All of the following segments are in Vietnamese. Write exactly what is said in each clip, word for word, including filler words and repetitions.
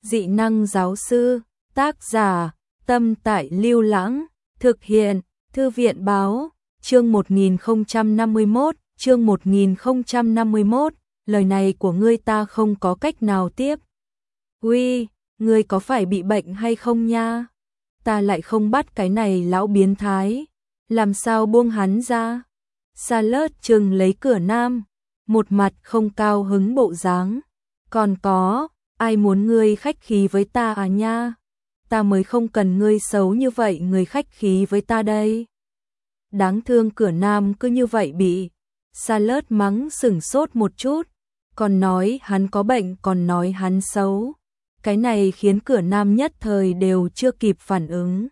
Dị năng giáo sư, tác giả, Tâm Tại Lưu Lãng, thực hiện, Thư viện báo, chương một nghìn không trăm năm mươi mốt, chương một nghìn không trăm năm mươi mốt, lời này của ngươi ta không có cách nào tiếp. Uy, ngươi có phải bị bệnh hay không nha? Ta lại không bắt cái này lão biến thái, làm sao buông hắn ra? Charlotte trừng lấy Cửa Nam, một mặt không cao hứng bộ dáng. Còn có, ai muốn ngươi khách khí với ta à nha? Ta mới không cần ngươi xấu như vậy người khách khí với ta đây. Đáng thương Cửa Nam cứ như vậy bị Charlotte mắng sửng sốt một chút, còn nói hắn có bệnh, còn nói hắn xấu. Cái này khiến Cửa Nam nhất thời đều chưa kịp phản ứng.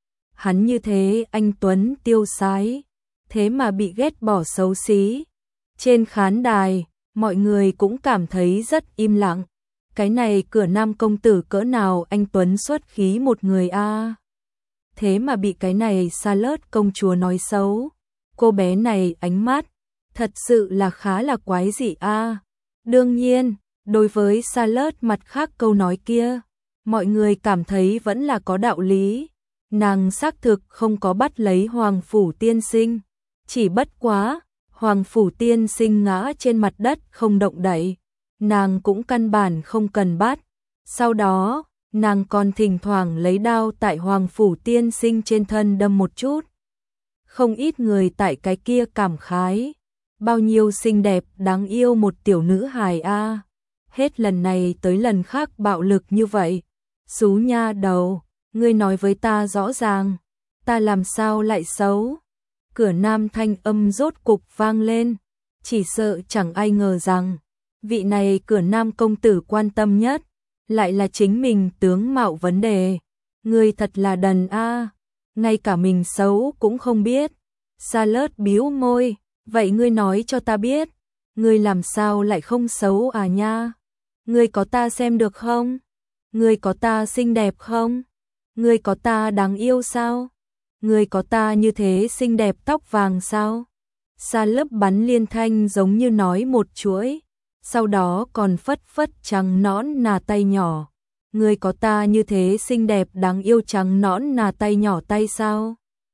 Hắn như thế anh tuấn tiêu sái, thế mà bị ghét bỏ xấu xí. Trên khán đài, mọi người cũng cảm thấy rất im lặng. Cái này Cửa Nam công tử cỡ nào anh tuấn xuất khí một người a. À. Thế mà bị cái này Charlotte công chúa nói xấu. Cô bé này ánh mắt thật sự là khá là quái dị a. À. Đương nhiên, đối với Charlotte mặt khác câu nói kia, mọi người cảm thấy vẫn là có đạo lý. Nàng xác thực không có bắt lấy Hoàng Phủ Tiên Sinh, chỉ bất quá, Hoàng Phủ Tiên Sinh ngã trên mặt đất không động đậy, nàng cũng căn bản không cần bắt. Sau đó, nàng còn thỉnh thoảng lấy đao tại Hoàng Phủ Tiên Sinh trên thân đâm một chút. Không ít người tại cái kia cảm khái, bao nhiêu xinh đẹp đáng yêu một tiểu nữ hài a. À. Hết lần này tới lần khác bạo lực như vậy. Xú nha đầu, ngươi nói với ta rõ ràng, ta làm sao lại xấu? Cửa Nam thanh âm rốt cục vang lên, chỉ sợ chẳng ai ngờ rằng, vị này Cửa Nam công tử quan tâm nhất, lại là chính mình tướng mạo vấn đề. Ngươi thật là đần a, à, ngay cả mình xấu cũng không biết. Charlotte bĩu môi, vậy ngươi nói cho ta biết, ngươi làm sao lại không xấu à nha? Ngươi có ta xem được không? Ngươi có ta xinh đẹp không? Ngươi có ta đáng yêu sao? Ngươi có ta như thế xinh đẹp tóc vàng sao? Charlotte bắn liên thanh giống như nói một chuỗi, sau đó còn phất phất trắng nõn nà tay nhỏ. Ngươi có ta như thế xinh đẹp đáng yêu trắng nõn nà tay nhỏ tay sao?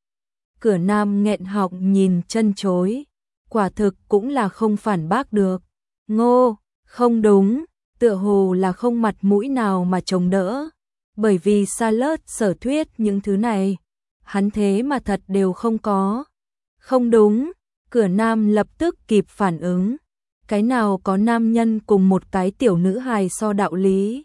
Cửa Nam nghẹn họng nhìn chân chối, quả thực cũng là không phản bác được. Ngô, không đúng, tựa hồ là không mặt mũi nào mà chống đỡ, bởi vì Charlotte sở thuyết những thứ này, hắn thế mà thật đều không có. Không đúng, Cửa Nam lập tức kịp phản ứng, cái nào có nam nhân cùng một cái tiểu nữ hài so đạo lý.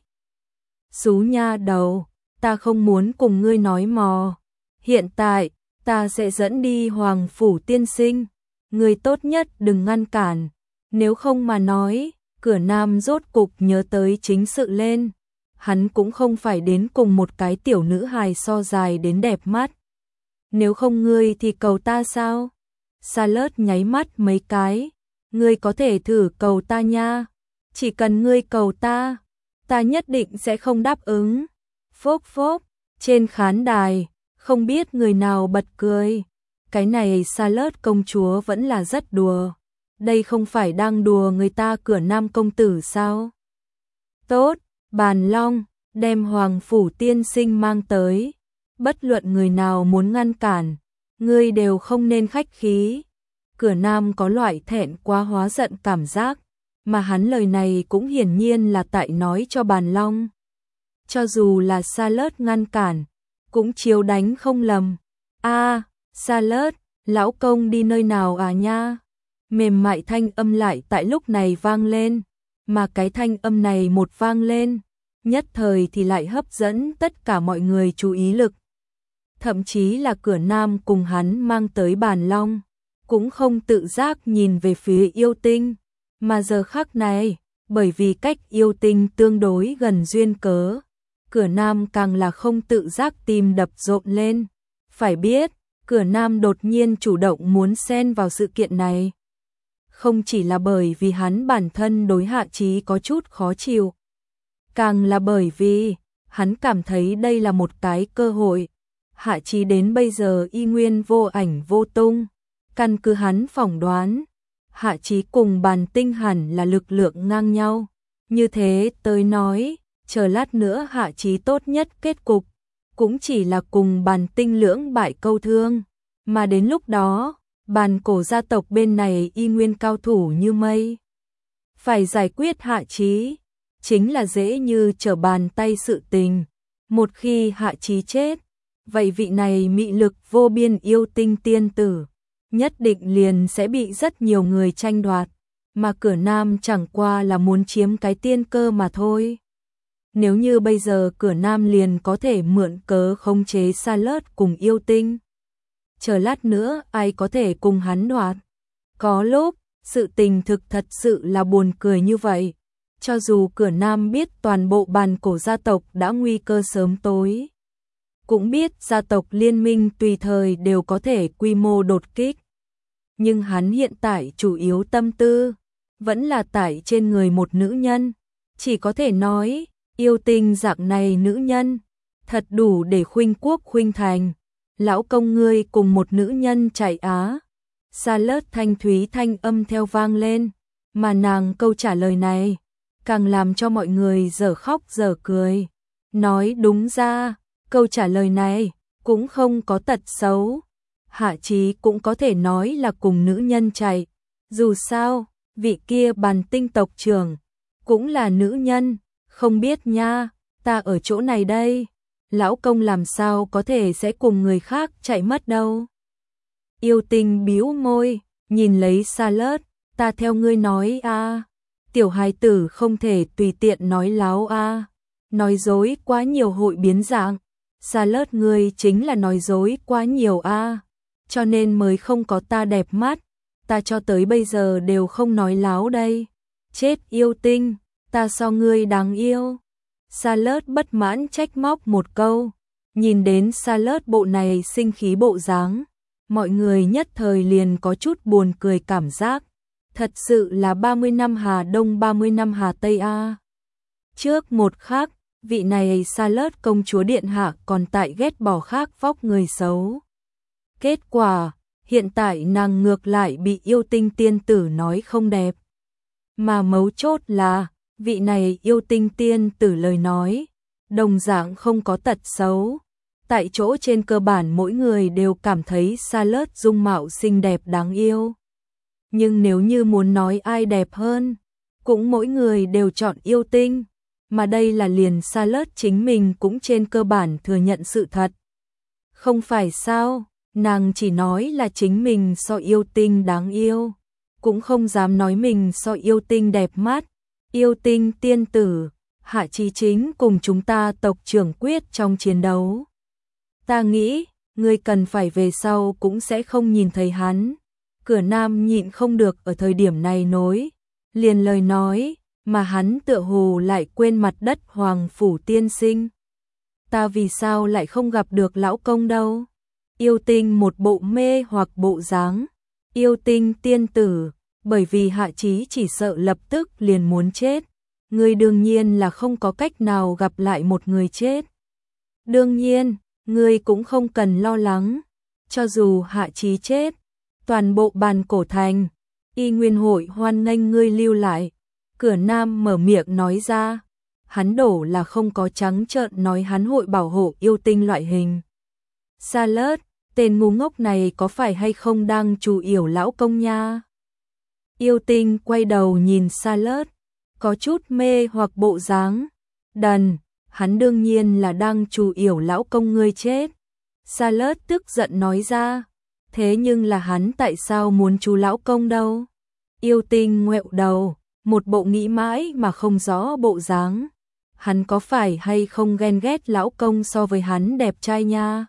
Xú nha đầu, ta không muốn cùng ngươi nói mò, hiện tại, ta sẽ dẫn đi Hoàng Phủ Tiên Sinh, ngươi tốt nhất đừng ngăn cản, nếu không mà nói. Cửa Nam rốt cục nhớ tới chính sự lên, hắn cũng không phải đến cùng một cái tiểu nữ hài so dài đến đẹp mắt. Nếu không ngươi thì cầu ta sao? Charlotte nháy mắt mấy cái, ngươi có thể thử cầu ta nha, chỉ cần ngươi cầu ta, ta nhất định sẽ không đáp ứng. Phốc phốc, trên khán đài, không biết người nào bật cười, cái này Charlotte công chúa vẫn là rất đùa. Đây không phải đang đùa người ta Cửa Nam công tử sao? Tốt, Bàn Long, đem Hoàng Phủ Tiên Sinh mang tới. Bất luận người nào muốn ngăn cản, ngươi đều không nên khách khí. Cửa Nam có loại thẹn quá hóa giận cảm giác, mà hắn lời này cũng hiển nhiên là tại nói cho Bàn Long. Cho dù là Charlotte ngăn cản, cũng chiếu đánh không lầm. A, à, Charlotte, lão công đi nơi nào à nha? Mềm mại thanh âm lại tại lúc này vang lên, mà cái thanh âm này một vang lên, nhất thời thì lại hấp dẫn tất cả mọi người chú ý lực. Thậm chí là Cửa Nam cùng hắn mang tới Bàn Long, cũng không tự giác nhìn về phía yêu tinh, mà giờ khắc này, bởi vì cách yêu tinh tương đối gần duyên cớ, Cửa Nam càng là không tự giác tim đập rộn lên. Phải biết, Cửa Nam đột nhiên chủ động muốn xen vào sự kiện này, không chỉ là bởi vì hắn bản thân đối Hạ Chí có chút khó chịu, càng là bởi vì hắn cảm thấy đây là một cái cơ hội. Hạ Chí đến bây giờ y nguyên vô ảnh vô tung, căn cứ hắn phỏng đoán, Hạ Chí cùng Bàn Tinh hẳn là lực lượng ngang nhau, như thế tới nói, chờ lát nữa Hạ Chí tốt nhất kết cục cũng chỉ là cùng Bàn Tinh lưỡng bại câu thương, mà đến lúc đó, Bàn Cổ gia tộc bên này y nguyên cao thủ như mây. Phải giải quyết Hạ Chí, chính là dễ như trở bàn tay sự tình. Một khi Hạ Chí chết, vậy vị này mị lực vô biên yêu tinh tiên tử, nhất định liền sẽ bị rất nhiều người tranh đoạt, mà Cửa Nam chẳng qua là muốn chiếm cái tiên cơ mà thôi. Nếu như bây giờ Cửa Nam liền có thể mượn cớ khống chế Charlotte cùng yêu tinh, chờ lát nữa ai có thể cùng hắn đoạt. Có lúc, sự tình thực thật sự là buồn cười như vậy. Cho dù Cửa Nam biết toàn bộ Bàn Cổ gia tộc đã nguy cơ sớm tối, cũng biết gia tộc liên minh tùy thời đều có thể quy mô đột kích, nhưng hắn hiện tại chủ yếu tâm tư vẫn là tải trên người một nữ nhân. Chỉ có thể nói, yêu tinh dạng này nữ nhân thật đủ để khuynh quốc khuynh thành. Lão công ngươi cùng một nữ nhân chạy á? Charlotte thanh thúy thanh âm theo vang lên, mà nàng câu trả lời này càng làm cho mọi người dở khóc dở cười. Nói đúng ra, câu trả lời này cũng không có tật xấu. Hạ Chí cũng có thể nói là cùng nữ nhân chạy. Dù sao, vị kia Bàn Tinh tộc trưởng cũng là nữ nhân. Không biết nha, ta ở chỗ này đây, lão công làm sao có thể sẽ cùng người khác chạy mất đâu. Yêu tinh bĩu môi, nhìn lấy Charlotte, ta theo ngươi nói a, tiểu hài tử không thể tùy tiện nói láo a, nói dối quá nhiều hội biến dạng. Charlotte ngươi chính là nói dối quá nhiều a, cho nên mới không có ta đẹp mắt, ta cho tới bây giờ đều không nói láo đây. Chết yêu tinh, ta so ngươi đáng yêu. Charlotte bất mãn trách móc một câu, nhìn đến Charlotte bộ này sinh khí bộ dáng, mọi người nhất thời liền có chút buồn cười cảm giác. Thật sự là ba mươi năm Hà Đông ba mươi năm Hà Tây a. Trước một khắc, vị này Charlotte công chúa điện hạ còn tại ghét bỏ khác vóc người xấu. Kết quả, hiện tại nàng ngược lại bị yêu tinh tiên tử nói không đẹp. Mà mấu chốt là, vị này yêu tinh tiên tử lời nói, đồng dạng không có tật xấu. Tại chỗ trên cơ bản mỗi người đều cảm thấy Charlotte dung mạo xinh đẹp đáng yêu. Nhưng nếu như muốn nói ai đẹp hơn, cũng mỗi người đều chọn yêu tinh. Mà đây là liền Charlotte chính mình cũng trên cơ bản thừa nhận sự thật. Không phải sao, nàng chỉ nói là chính mình so yêu tinh đáng yêu, cũng không dám nói mình so yêu tinh đẹp mắt. Yêu tinh tiên tử, Hạ Chí chính cùng chúng ta tộc trưởng quyết trong chiến đấu. Ta nghĩ, ngươi cần phải về sau cũng sẽ không nhìn thấy hắn. Cửa Nam nhịn không được ở thời điểm này nối liền lời nói, mà hắn tựa hồ lại quên mặt đất Hoàng Phủ tiên sinh. Ta vì sao lại không gặp được lão công đâu? Yêu tinh một bộ mê hoặc bộ dáng. Yêu tinh tiên tử, bởi vì Hạ Chí chỉ sợ lập tức liền muốn chết. Ngươi đương nhiên là không có cách nào gặp lại một người chết. Đương nhiên, ngươi cũng không cần lo lắng. Cho dù Hạ Chí chết, toàn bộ Bàn Cổ thành, y nguyên hội hoan nghênh ngươi lưu lại. Cửa Nam mở miệng nói ra, hắn đổ là không có trắng trợn nói hắn hội bảo hộ yêu tinh loại hình. Charlotte, tên ngu ngốc này có phải hay không đang trù yểu lão công nha? Yêu tinh quay đầu nhìn Charlotte, có chút mê hoặc bộ dáng. Đần, hắn đương nhiên là đang trù yểu lão công ngươi chết. Charlotte tức giận nói ra, thế nhưng là hắn tại sao muốn trù lão công đâu? Yêu tinh ngoẹo đầu, một bộ nghĩ mãi mà không rõ bộ dáng. Hắn có phải hay không ghen ghét lão công so với hắn đẹp trai nha?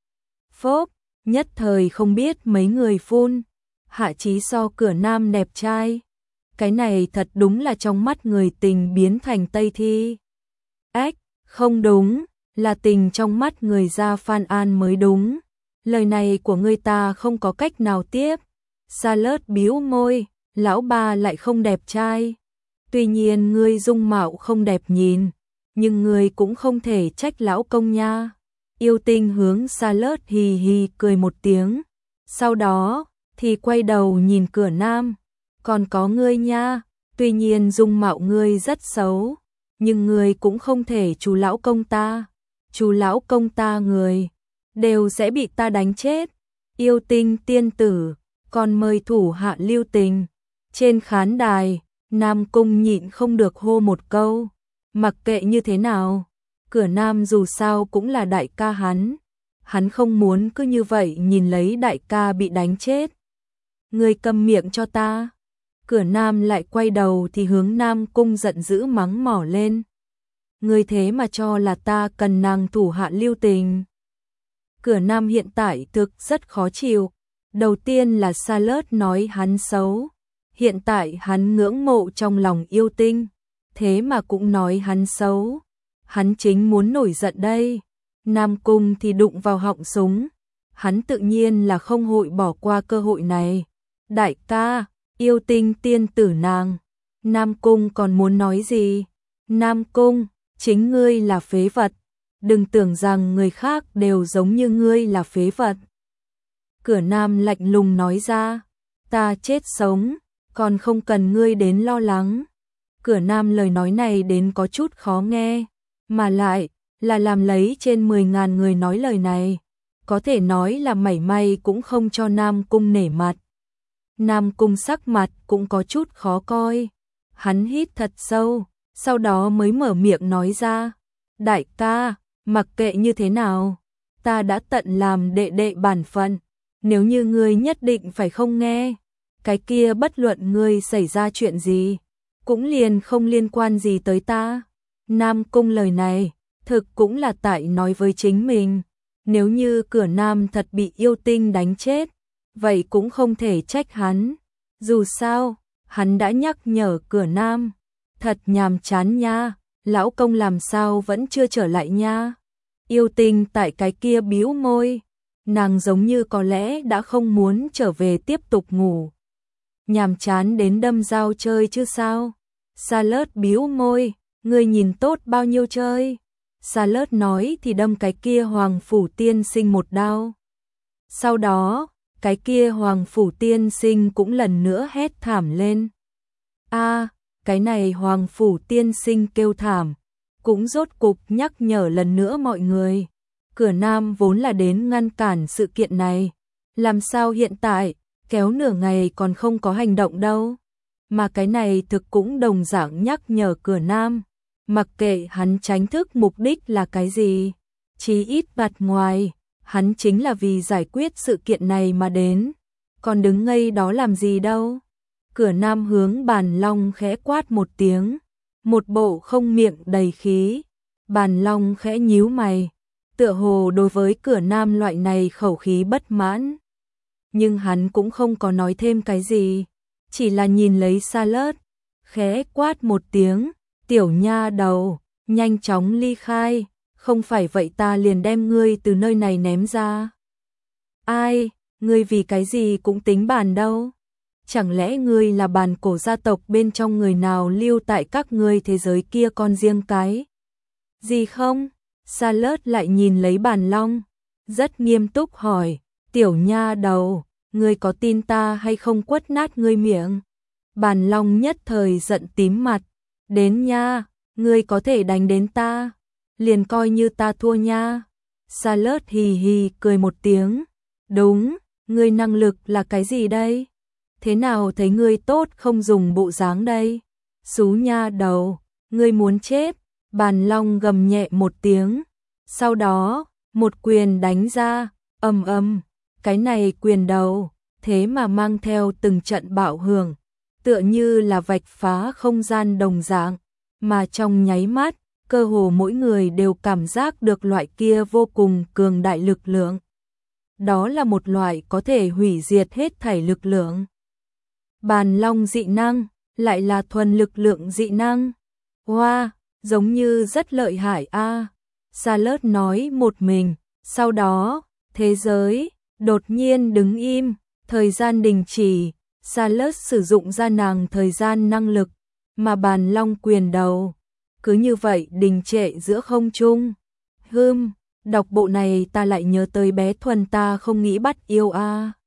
Phốp, nhất thời không biết mấy người phun. Hạ Chí so Cửa Nam đẹp trai. Cái này thật đúng là trong mắt người tình biến thành Tây Thi. Ách, không đúng, là tình trong mắt người Gia Phan An mới đúng. Lời này của người ta không có cách nào tiếp. Charlotte bĩu môi, lão ba lại không đẹp trai. Tuy nhiên ngươi dung mạo không đẹp nhìn, nhưng ngươi cũng không thể trách lão công nha. Yêu tinh hướng Charlotte hì hì cười một tiếng. Sau đó thì quay đầu nhìn Cửa Nam, còn có ngươi nha, tuy nhiên dung mạo ngươi rất xấu, nhưng người cũng không thể chú lão công ta. Chú lão công ta người đều sẽ bị ta đánh chết. Yêu Tinh tiên tử, còn mời thủ hạ lưu tình. Trên khán đài, Nam Cung nhịn không được hô một câu. Mặc kệ như thế nào, Cửa Nam dù sao cũng là đại ca hắn. Hắn không muốn cứ như vậy nhìn lấy đại ca bị đánh chết. Người câm miệng cho ta. Cửa Nam lại quay đầu thì hướng Nam Cung giận dữ mắng mỏ lên. Người thế mà cho là ta cần nàng thủ hạ lưu tình. Cửa Nam hiện tại thực rất khó chịu. Đầu tiên là Charlotte nói hắn xấu. Hiện tại hắn ngưỡng mộ trong lòng Yêu Tinh. Thế mà cũng nói hắn xấu. Hắn chính muốn nổi giận đây. Nam Cung thì đụng vào họng súng. Hắn tự nhiên là không hội bỏ qua cơ hội này. Đại ca, Yêu Tinh tiên tử nàng. Nam Cung còn muốn nói gì? Nam Cung, chính ngươi là phế vật. Đừng tưởng rằng người khác đều giống như ngươi là phế vật. Cửa Nam lạnh lùng nói ra. Ta chết sống, còn không cần ngươi đến lo lắng. Cửa Nam lời nói này đến có chút khó nghe. Mà lại, là làm lấy trên mười ngàn người nói lời này. Có thể nói là mảy may cũng không cho Nam Cung nể mặt. Nam Cung sắc mặt cũng có chút khó coi. Hắn hít thật sâu, sau đó mới mở miệng nói ra. Đại ca, mặc kệ như thế nào, ta đã tận làm đệ đệ bản phận. Nếu như ngươi nhất định phải không nghe, cái kia bất luận ngươi xảy ra chuyện gì, cũng liền không liên quan gì tới ta. Nam Cung lời này, thực cũng là tại nói với chính mình. Nếu như Cửa Nam thật bị Yêu Tinh đánh chết, vậy cũng không thể trách hắn. Dù sao, hắn đã nhắc nhở Cửa Nam. Thật nhàm chán nha, lão công làm sao vẫn chưa trở lại nha. Yêu Tinh tại cái kia bĩu môi. Nàng giống như có lẽ đã không muốn trở về tiếp tục ngủ. Nhàm chán đến đâm dao chơi chứ sao. Charlotte bĩu môi. Ngươi nhìn tốt bao nhiêu chơi. Charlotte nói thì đâm cái kia Hoàng Phủ tiên sinh một đao. Sau đó, cái kia Hoàng Phủ tiên sinh cũng lần nữa hét thảm lên. A, cái này Hoàng Phủ tiên sinh kêu thảm, cũng rốt cục nhắc nhở lần nữa mọi người. Cửa Nam vốn là đến ngăn cản sự kiện này. Làm sao hiện tại, kéo nửa ngày còn không có hành động đâu. Mà cái này thực cũng đồng dạng nhắc nhở Cửa Nam. Mặc kệ hắn tránh thức mục đích là cái gì, chí ít mặt ngoài, hắn chính là vì giải quyết sự kiện này mà đến. Còn đứng ngây đó làm gì đâu. Cửa Nam hướng Bàn Long khẽ quát một tiếng. Một bộ không miệng đầy khí. Bàn Long khẽ nhíu mày. Tựa hồ đối với Cửa Nam loại này khẩu khí bất mãn. Nhưng hắn cũng không có nói thêm cái gì. Chỉ là nhìn lấy Charlotte. Khẽ quát một tiếng. Tiểu nha đầu, nhanh chóng ly khai, không phải vậy ta liền đem ngươi từ nơi này ném ra. Ai, ngươi vì cái gì cũng tính bàn đâu? Chẳng lẽ ngươi là bàn cổ gia tộc bên trong người nào lưu tại các ngươi thế giới kia con riêng cái? Gì không? Charlotte lại nhìn lấy Bàn Long, rất nghiêm túc hỏi, tiểu nha đầu, ngươi có tin ta hay không quất nát ngươi miệng? Bàn Long nhất thời giận tím mặt. Đến nha, ngươi có thể đánh đến ta, liền coi như ta thua nha. Charlotte hì hì cười một tiếng. Đúng, ngươi năng lực là cái gì đây? Thế nào thấy ngươi tốt không dùng bộ dáng đây? Xú nha đầu, ngươi muốn chết. Bàn Long gầm nhẹ một tiếng. Sau đó, một quyền đánh ra, ầm ầm, cái này quyền đầu, thế mà mang theo từng trận bạo hưởng. Tựa như là vạch phá không gian đồng dạng, mà trong nháy mắt, cơ hồ mỗi người đều cảm giác được loại kia vô cùng cường đại lực lượng. Đó là một loại có thể hủy diệt hết thảy lực lượng. Bàn Long dị năng, lại là thuần lực lượng dị năng. Wow, giống như rất lợi hại a. À. Charlotte nói một mình, sau đó, thế giới, đột nhiên đứng im, thời gian đình chỉ. Charlotte sử dụng ra nàng thời gian năng lực, mà Bàn Long quyền đầu, cứ như vậy đình trệ giữa không trung. Hừm, đọc bộ này ta lại nhớ tới bé Thuần ta không nghĩ bắt yêu a. À.